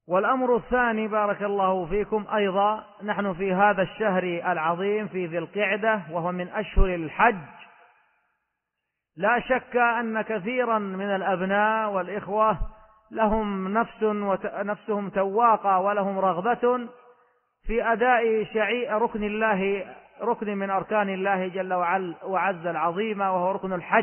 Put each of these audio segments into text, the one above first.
والأمر الثاني بارك الله فيكم أيضا، نحن في هذا الشهر العظيم في ذي القعدة وهو من أشهر الحج، لا شك أن كثيرا من الأبناء والإخوة لهم نفسهم تواقة ولهم رغبة في أداء ركن من أركان الله جل وعز العظيمة، وهو ركن الحج.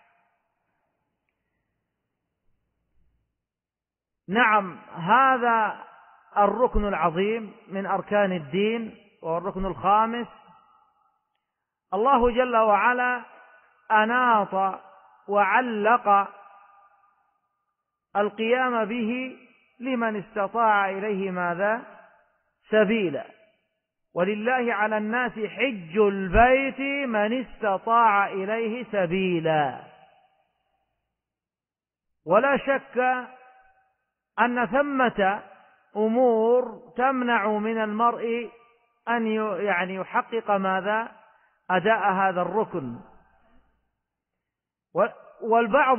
نعم، هذا الركن العظيم من أركان الدين وهو الركن الخامس، الله جل وعلا أناط وعلق القيام به لمن استطاع إليه ماذا؟ سبيلا. ولله على الناس حج البيت من استطاع إليه سبيلا. ولا شك أن ثمة أمور تمنع من المرء أن يحقق ماذا؟ أداء هذا الركن. والبعض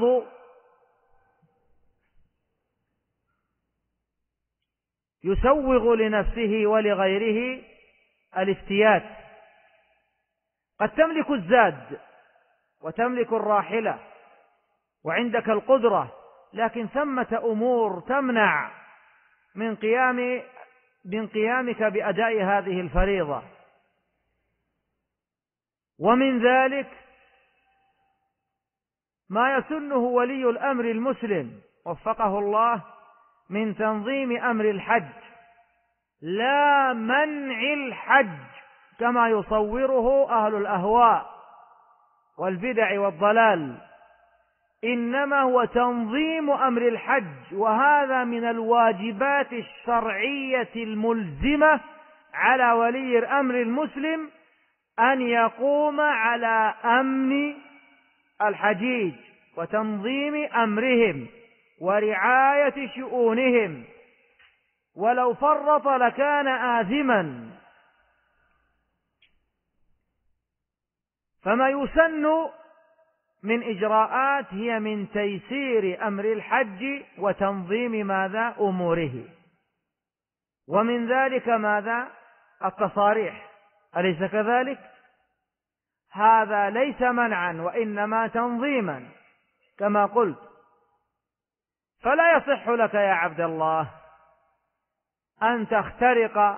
يسوغ لنفسه ولغيره الافتيات. قد تملك الزاد وتملك الراحلة وعندك القدرة، لكن ثمة أمور تمنع من قيامك بأداء هذه الفريضة. ومن ذلك ما يسنه ولي الأمر المسلم وفقه الله من تنظيم أمر الحج، لا منع الحج كما يصوره أهل الأهواء والبدع والضلال، إنما هو تنظيم أمر الحج، وهذا من الواجبات الشرعية الملزمة على ولي الأمر المسلم أن يقوم على أمن الحجيج وتنظيم أمرهم ورعاية شؤونهم، ولو فرط لكان آثما. فما يسن من إجراءات هي من تيسير أمر الحج وتنظيم ماذا؟ أموره. ومن ذلك ماذا؟ التصاريح، أليس كذلك؟ هذا ليس منعا وإنما تنظيما كما قلت. فلا يصح لك يا عبد الله أن تخترق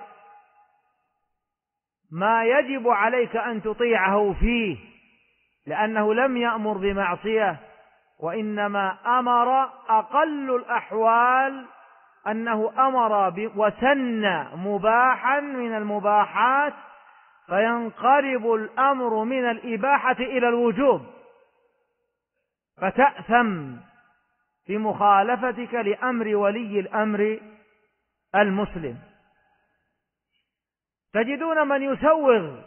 ما يجب عليك أن تطيعه فيه، لأنه لم يأمر بمعصية، وإنما أمر أقل الأحوال أنه أمر وسن مباحا من المباحات، فينقلب الأمر من الإباحة إلى الوجوب، فتأثم بمخالفتك لأمر ولي الأمر المسلم. تجدون من يسوغ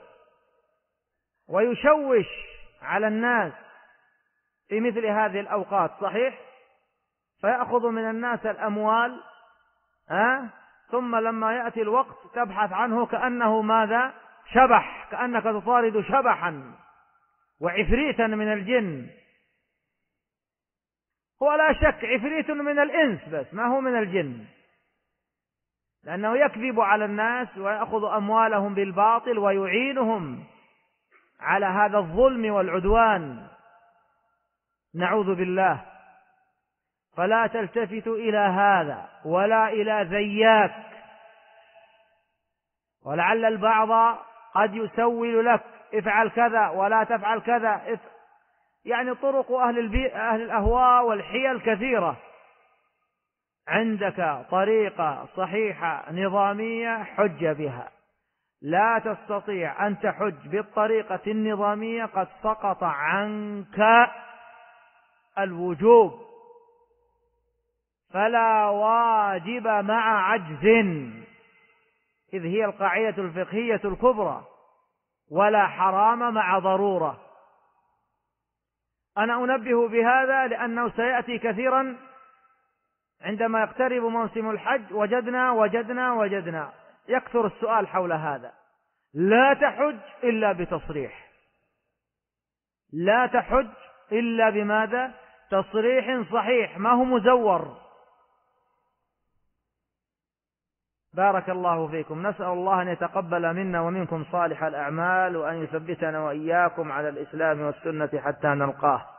ويشوش على الناس في مثل هذه الأوقات، صحيح؟ فيأخذ من الناس الأموال، ثم لما يأتي الوقت تبحث عنه كأنه ماذا؟ شبح، كأنك تطارد شبحا وعفريتا من الجن. هو لا شك عفريت من الإنس، بس ما هو من الجن، لأنه يكذب على الناس ويأخذ أموالهم بالباطل ويعينهم على هذا الظلم والعدوان، نعوذ بالله. فلا تلتفت إلى هذا ولا إلى ذياك. ولعل البعض قد يسول لك افعل كذا ولا تفعل كذا، يعني طرق أهل الأهواء والحيل كثيرة. عندك طريقة صحيحة نظامية حج بها، لا تستطيع أن تحج بالطريقة النظامية قد سقط عنك الوجوب، فلا واجب مع عجز، إذ هي القاعدة الفقهية الكبرى، ولا حرام مع ضرورة. أنا أنبه بهذا لأنه سيأتي كثيرا عندما يقترب موسم الحج، وجدنا يكثر السؤال حول هذا. لا تحج إلا بتصريح، لا تحج إلا بماذا؟ تصريح صحيح، ما هو مزور. بارك الله فيكم. نسأل الله أن يتقبل منا ومنكم صالح الأعمال، وأن يثبتنا وإياكم على الإسلام والسنة حتى نلقاه.